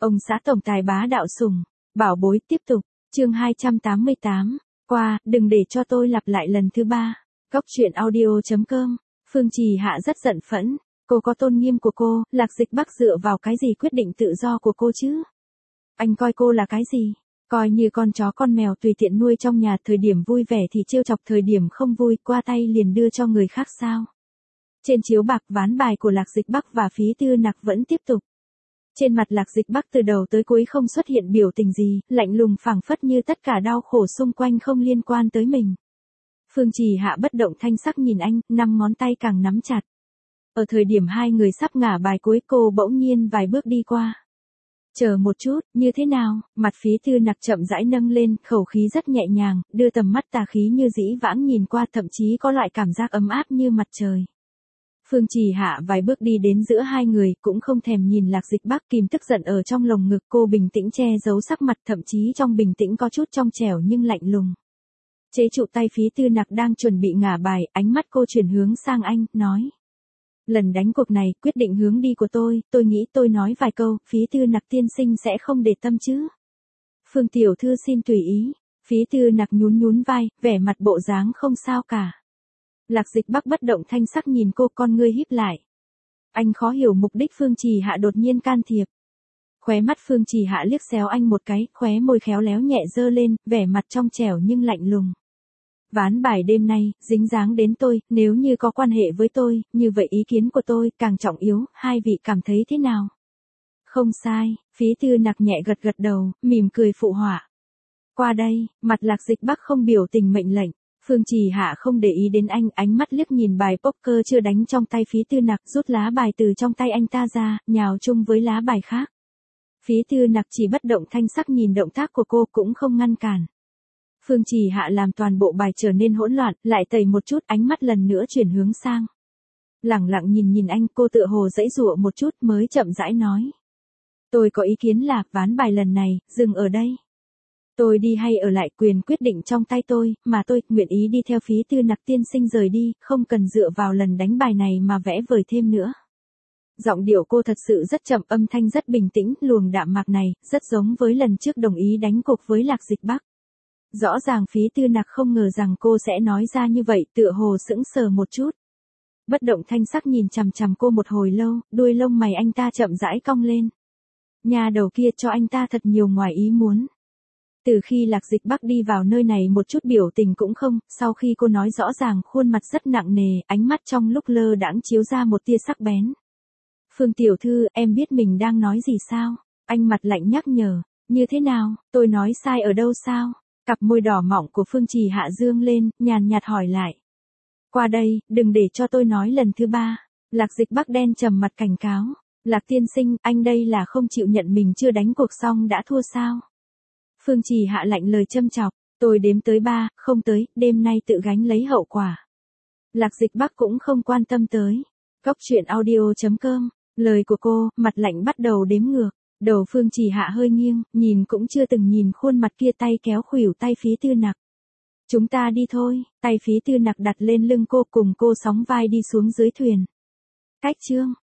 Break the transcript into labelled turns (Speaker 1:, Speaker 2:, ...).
Speaker 1: Ông xã tổng tài bá đạo sủng, bảo bối tiếp tục, chương 288, qua, đừng để cho tôi lặp lại lần thứ ba. Góc truyện audio.com, Phương Trì Hạ rất giận phẫn, cô có tôn nghiêm của cô, Lạc Dịch Bắc dựa vào cái gì quyết định tự do của cô chứ? Anh coi cô là cái gì? Coi như con chó con mèo tùy tiện nuôi trong nhà, thời điểm vui vẻ thì trêu chọc, thời điểm không vui qua tay liền đưa cho người khác sao? Trên chiếu bạc ván bài của Lạc Dịch Bắc và Phí Tư Nặc vẫn tiếp tục. Trên mặt Lạc Dịch Bắc từ đầu tới cuối không xuất hiện biểu tình gì, lạnh lùng phảng phất như tất cả đau khổ xung quanh không liên quan tới mình. Phương Trì Hạ bất động thanh sắc nhìn anh, 5 ngón tay càng nắm chặt. Ở thời điểm hai người sắp ngả bài cuối, cô bỗng nhiên vài bước đi qua. Chờ một chút, như thế nào? Mặt Phí Tư Nặc chậm rãi nâng lên, khẩu khí rất nhẹ nhàng, đưa tầm mắt tà khí như dĩ vãng nhìn qua, thậm chí có loại cảm giác ấm áp như mặt trời. Phương Trì Hạ vài bước đi đến giữa hai người, cũng không thèm nhìn Lạc Dịch Bắc, kìm tức giận ở trong lồng ngực, cô bình tĩnh che giấu sắc mặt, thậm chí trong bình tĩnh có chút trong trẻo nhưng lạnh lùng. Chế trụ tay Phí Tư Nặc đang chuẩn bị ngả bài, ánh mắt cô chuyển hướng sang anh, nói. Lần đánh cuộc này, quyết định hướng đi của tôi nghĩ tôi nói vài câu, Phí Tư Nặc tiên sinh sẽ không để tâm chứ. Phương tiểu thư xin tùy ý. Phí Tư Nặc nhún vai, vẻ mặt bộ dáng không sao cả. Lạc Dịch Bắc bất động thanh sắc nhìn cô, con ngươi híp lại. Anh khó hiểu mục đích Phương Trì Hạ đột nhiên can thiệp. Khóe mắt Phương Trì Hạ liếc xéo anh một cái, khóe môi khéo léo nhẹ dơ lên, vẻ mặt trong trẻo nhưng lạnh lùng. Ván bài đêm nay, dính dáng đến tôi, nếu như có quan hệ với tôi, như vậy ý kiến của tôi càng trọng yếu, hai vị cảm thấy thế nào? Không sai, Phí Tư Nặc nhẹ gật đầu, mỉm cười phụ họa. Qua đây, mặt Lạc Dịch Bắc không biểu tình mệnh lệnh. Phương Trì Hạ không để ý đến anh, ánh mắt liếc nhìn bài poker chưa đánh trong tay Phí Tư Nặc, rút lá bài từ trong tay anh ta ra, nhào chung với lá bài khác. Phí Tư Nặc chỉ bất động thanh sắc nhìn động tác của cô, cũng không ngăn cản. Phương Trì Hạ làm toàn bộ bài trở nên hỗn loạn, lại tẩy một chút, ánh mắt lần nữa chuyển hướng sang. Lẳng lặng nhìn anh, cô tựa hồ giãy giụa một chút mới chậm rãi nói. Tôi có ý kiến là, ván bài lần này, dừng ở đây. Tôi đi hay ở lại, quyền quyết định trong tay tôi, mà tôi nguyện ý đi theo Phí Tư Nặc tiên sinh rời đi, không cần dựa vào lần đánh bài này mà vẽ vời thêm nữa. Giọng điệu cô thật sự rất chậm, âm thanh rất bình tĩnh, luồng đạm mạc này, rất giống với lần trước đồng ý đánh cuộc với Lạc Dịch Bắc. Rõ ràng Phí Tư Nặc không ngờ rằng cô sẽ nói ra như vậy, tựa hồ sững sờ một chút. Bất động thanh sắc nhìn chằm chằm cô một hồi lâu, đuôi lông mày anh ta chậm rãi cong lên. Nhà đầu kia cho anh ta thật nhiều ngoài ý muốn. Từ khi Lạc Dịch Bắc đi vào nơi này một chút biểu tình cũng không, sau khi cô nói rõ ràng, khuôn mặt rất nặng nề, ánh mắt trong lúc lơ đãng chiếu ra một tia sắc bén. Phương tiểu thư, em biết mình đang nói gì sao? Anh mặt lạnh nhắc nhở. Như thế nào, tôi nói sai ở đâu sao? Cặp môi đỏ mọng của Phương Trì Hạ dương lên, nhàn nhạt hỏi lại. Qua đây, đừng để cho tôi nói lần thứ ba. Lạc Dịch Bắc đen trầm mặt cảnh cáo. Lạc tiên sinh, anh đây là không chịu nhận mình chưa đánh cuộc xong đã thua sao? Phương Trì Hạ lạnh lời châm chọc. Tôi đếm tới 3, không tới, đêm nay tự gánh lấy hậu quả. Lạc Dịch Bắc cũng không quan tâm tới. Góc truyện audio.com, lời của cô, mặt lạnh bắt đầu đếm ngược. Đầu Phương Trì Hạ hơi nghiêng, nhìn cũng chưa từng nhìn khuôn mặt kia, tay kéo khuỷu tay Phí Tư Nặc. Chúng ta đi thôi, tay Phí Tư Nặc đặt lên lưng cô, cùng cô sóng vai đi xuống dưới thuyền. Cách chương.